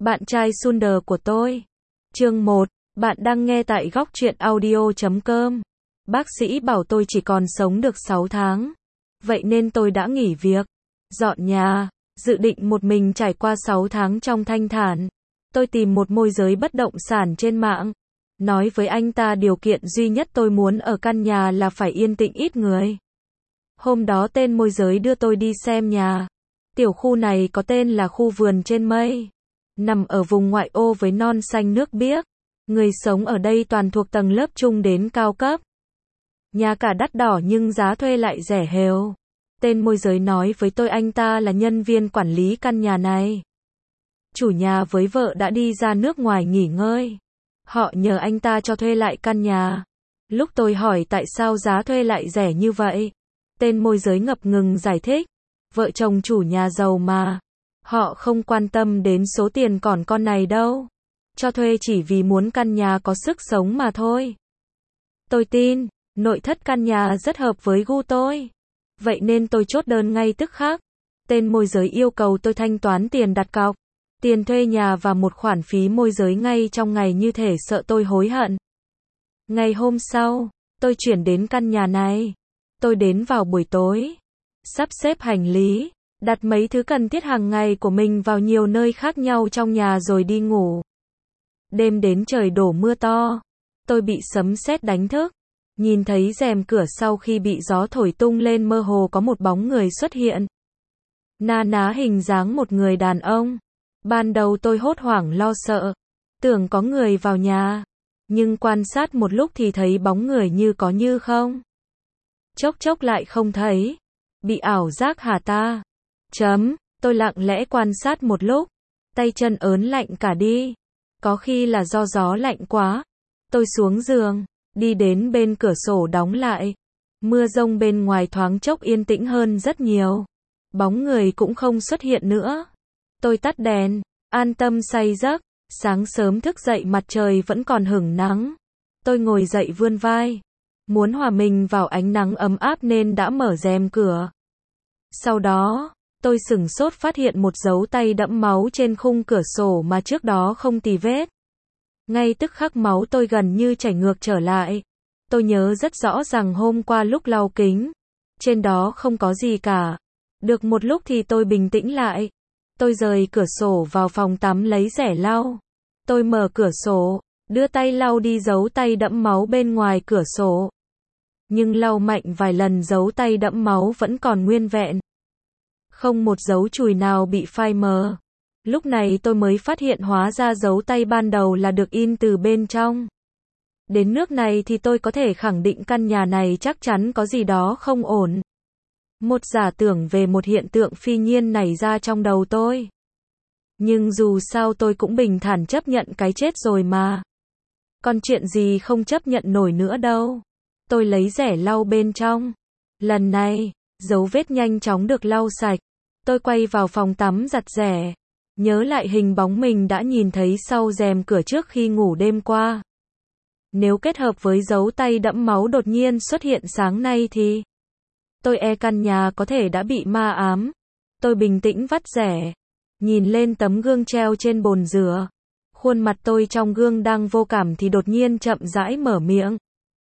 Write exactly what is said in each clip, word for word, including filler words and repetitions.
Bạn trai Sunder của tôi. Chương một. Bạn đang nghe tại góc truyện audio chấm com. Bác sĩ bảo tôi chỉ còn sống được sáu tháng. Vậy nên tôi đã nghỉ việc, dọn nhà, dự định một mình trải qua sáu tháng trong thanh thản. Tôi tìm một môi giới bất động sản trên mạng. Nói với anh ta điều kiện duy nhất tôi muốn ở căn nhà là phải yên tĩnh ít người. Hôm đó tên môi giới đưa tôi đi xem nhà. Tiểu khu này có tên là khu vườn trên mây. Nằm ở vùng ngoại ô với non xanh nước biếc. Người sống ở đây toàn thuộc tầng lớp trung đến cao cấp. Nhà cả đắt đỏ nhưng giá thuê lại rẻ hều. Tên môi giới nói với tôi anh ta là nhân viên quản lý căn nhà này. Chủ nhà với vợ đã đi ra nước ngoài nghỉ ngơi. Họ nhờ anh ta cho thuê lại căn nhà. Lúc tôi hỏi tại sao giá thuê lại rẻ như vậy, tên môi giới ngập ngừng giải thích. Vợ chồng chủ nhà giàu mà. Họ không quan tâm đến số tiền còn con này đâu. Cho thuê chỉ vì muốn căn nhà có sức sống mà thôi. Tôi tin, nội thất căn nhà rất hợp với gu tôi. Vậy nên tôi chốt đơn ngay tức khắc. Tên môi giới yêu cầu tôi thanh toán tiền đặt cọc, tiền thuê nhà và một khoản phí môi giới ngay trong ngày như thể sợ tôi hối hận. Ngày hôm sau, tôi chuyển đến căn nhà này. Tôi đến vào buổi tối, sắp xếp hành lý, đặt mấy thứ cần thiết hàng ngày của mình vào nhiều nơi khác nhau trong nhà rồi đi ngủ. Đêm đến trời đổ mưa to. Tôi bị sấm sét đánh thức. Nhìn thấy rèm cửa sau khi bị gió thổi tung lên mơ hồ có một bóng người xuất hiện. Na ná hình dáng một người đàn ông. Ban đầu tôi hốt hoảng lo sợ, tưởng có người vào nhà. Nhưng quan sát một lúc thì thấy bóng người như có như không. Chốc chốc lại không thấy. Bị ảo giác hả ta? Chấm, tôi lặng lẽ quan sát một lúc. Tay chân ớn lạnh cả đi. Có khi là do gió lạnh quá. Tôi xuống giường, đi đến bên cửa sổ đóng lại. Mưa rông bên ngoài thoáng chốc yên tĩnh hơn rất nhiều. Bóng người cũng không xuất hiện nữa. Tôi tắt đèn, an tâm say giấc. Sáng sớm thức dậy mặt trời vẫn còn hửng nắng. Tôi ngồi dậy vươn vai. Muốn hòa mình vào ánh nắng ấm áp nên đã mở rèm cửa. Sau đó, tôi sửng sốt phát hiện một dấu tay đẫm máu trên khung cửa sổ mà trước đó không tì vết. Ngay tức khắc máu tôi gần như chảy ngược trở lại. Tôi nhớ rất rõ rằng hôm qua lúc lau kính, trên đó không có gì cả. Được một lúc thì tôi bình tĩnh lại. Tôi rời cửa sổ vào phòng tắm lấy rẻ lau. Tôi mở cửa sổ, đưa tay lau đi dấu tay đẫm máu bên ngoài cửa sổ. Nhưng lau mạnh vài lần dấu tay đẫm máu vẫn còn nguyên vẹn. Không một dấu chùi nào bị phai mờ. Lúc này tôi mới phát hiện hóa ra dấu tay ban đầu là được in từ bên trong. Đến nước này thì tôi có thể khẳng định căn nhà này chắc chắn có gì đó không ổn. Một giả tưởng về một hiện tượng phi nhiên nảy ra trong đầu tôi. Nhưng dù sao tôi cũng bình thản chấp nhận cái chết rồi mà. Còn chuyện gì không chấp nhận nổi nữa đâu. Tôi lấy rẻ lau bên trong. Lần này, dấu vết nhanh chóng được lau sạch. Tôi quay vào phòng tắm giặt rẻ. Nhớ lại hình bóng mình đã nhìn thấy sau rèm cửa trước khi ngủ đêm qua. Nếu kết hợp với dấu tay đẫm máu đột nhiên xuất hiện sáng nay thì tôi e căn nhà có thể đã bị ma ám. Tôi bình tĩnh vắt rẻ. Nhìn lên tấm gương treo trên bồn rửa. Khuôn mặt tôi trong gương đang vô cảm thì đột nhiên chậm rãi mở miệng.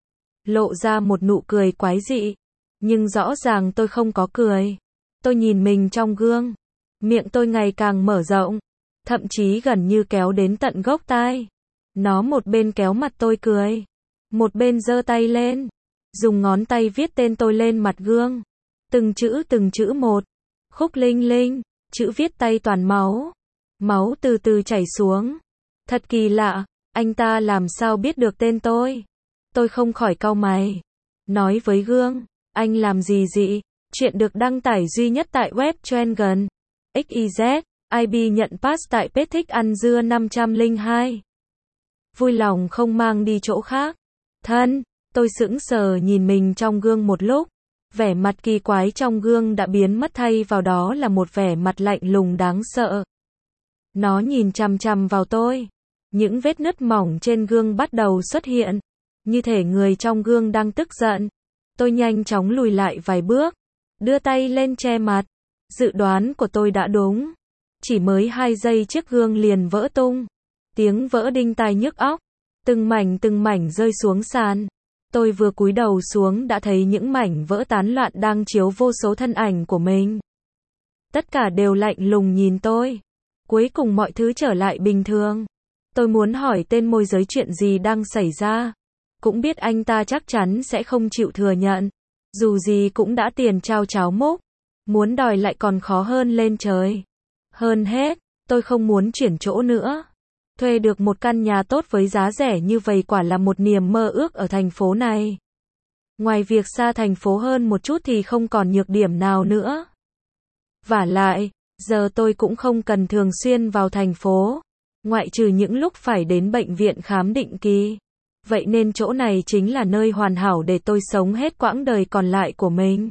Lộ ra một nụ cười quái dị. Nhưng rõ ràng tôi không có cười. Tôi nhìn mình trong gương. Miệng tôi ngày càng mở rộng. Thậm chí gần như kéo đến tận gốc tai. Nó một bên kéo mặt tôi cười. Một bên giơ tay lên. Dùng ngón tay viết tên tôi lên mặt gương. Từng chữ từng chữ một. Khúc linh linh. Chữ viết tay toàn máu. Máu từ từ chảy xuống. Thật kỳ lạ. Anh ta làm sao biết được tên tôi? Tôi không khỏi cau mày. Nói với gương. Anh làm gì dị? Chuyện được đăng tải duy nhất tại web Trengan. ích i dét, i bê nhận pass tại page thích ăn dưa năm trăm lẻ hai. Vui lòng không mang đi chỗ khác. Thân, tôi sững sờ nhìn mình trong gương một lúc. Vẻ mặt kỳ quái trong gương đã biến mất thay vào đó là một vẻ mặt lạnh lùng đáng sợ. Nó nhìn chằm chằm vào tôi. Những vết nứt mỏng trên gương bắt đầu xuất hiện. Như thể người trong gương đang tức giận. Tôi nhanh chóng lùi lại vài bước. Đưa tay lên che mặt. Dự đoán của tôi đã đúng. Chỉ mới hai giây chiếc gương liền vỡ tung. Tiếng vỡ đinh tai nhức óc. Từng mảnh từng mảnh rơi xuống sàn. Tôi vừa cúi đầu xuống đã thấy những mảnh vỡ tán loạn đang chiếu vô số thân ảnh của mình. Tất cả đều lạnh lùng nhìn tôi. Cuối cùng mọi thứ trở lại bình thường. Tôi muốn hỏi tên môi giới chuyện gì đang xảy ra. Cũng biết anh ta chắc chắn sẽ không chịu thừa nhận. Dù gì cũng đã tiền trao cháo múc. Muốn đòi lại còn khó hơn lên trời. Hơn hết, tôi không muốn chuyển chỗ nữa. Thuê được một căn nhà tốt với giá rẻ như vậy quả là một niềm mơ ước ở thành phố này. Ngoài việc xa thành phố hơn một chút thì không còn nhược điểm nào nữa. Vả lại, giờ tôi cũng không cần thường xuyên vào thành phố. Ngoại trừ những lúc phải đến bệnh viện khám định kỳ. Vậy nên chỗ này chính là nơi hoàn hảo để tôi sống hết quãng đời còn lại của mình.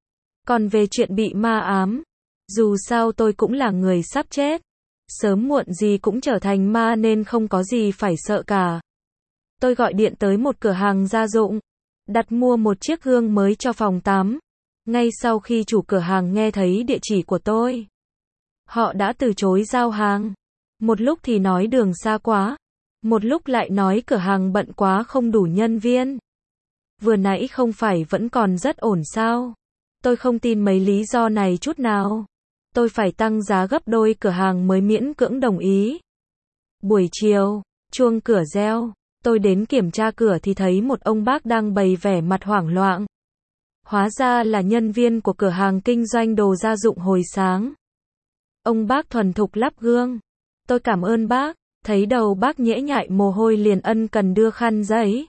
Còn về chuyện bị ma ám, dù sao tôi cũng là người sắp chết. Sớm muộn gì cũng trở thành ma nên không có gì phải sợ cả. Tôi gọi điện tới một cửa hàng gia dụng, đặt mua một chiếc gương mới cho phòng tắm. Ngay sau khi chủ cửa hàng nghe thấy địa chỉ của tôi, họ đã từ chối giao hàng. Một lúc thì nói đường xa quá, một lúc lại nói cửa hàng bận quá không đủ nhân viên. Vừa nãy không phải vẫn còn rất ổn sao? Tôi không tin mấy lý do này chút nào. Tôi phải tăng giá gấp đôi cửa hàng mới miễn cưỡng đồng ý. Buổi chiều, chuông cửa reo. Tôi đến kiểm tra cửa thì thấy một ông bác đang bày vẻ mặt hoảng loạn. Hóa ra là nhân viên của cửa hàng kinh doanh đồ gia dụng hồi sáng. Ông bác thuần thục lắp gương. Tôi cảm ơn bác. Thấy đầu bác nhễ nhại mồ hôi liền ân cần đưa khăn giấy.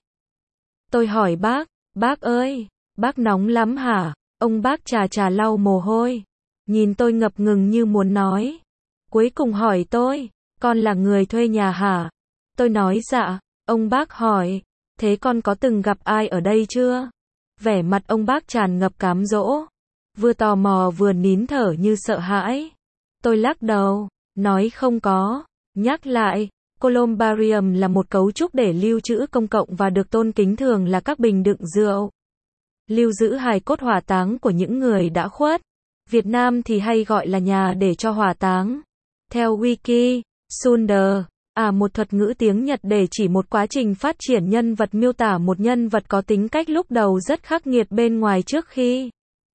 Tôi hỏi bác, bác ơi, bác nóng lắm hả? Ông bác chà chà lau mồ hôi. Nhìn tôi ngập ngừng như muốn nói. Cuối cùng hỏi tôi, con là người thuê nhà hả? Tôi nói dạ. Ông bác hỏi, thế con có từng gặp ai ở đây chưa? Vẻ mặt ông bác tràn ngập cám dỗ. Vừa tò mò vừa nín thở như sợ hãi. Tôi lắc đầu, nói không có. Nhắc lại, columbarium là một cấu trúc để lưu trữ công cộng và được tôn kính thường là các bình đựng rượu. Lưu giữ hài cốt hỏa táng của những người đã khuất. Việt Nam thì hay gọi là nhà để cho hỏa táng. Theo Wiki, Sunder, à một thuật ngữ tiếng Nhật để chỉ một quá trình phát triển nhân vật miêu tả một nhân vật có tính cách lúc đầu rất khắc nghiệt bên ngoài trước khi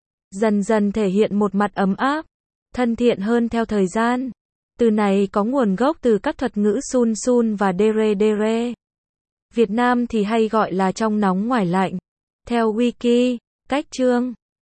dần dần thể hiện một mặt ấm áp, thân thiện hơn theo thời gian. Từ này có nguồn gốc từ các thuật ngữ sun sun và dere dere. Việt Nam thì hay gọi là trong nóng ngoài lạnh. Theo Wiki, cách chương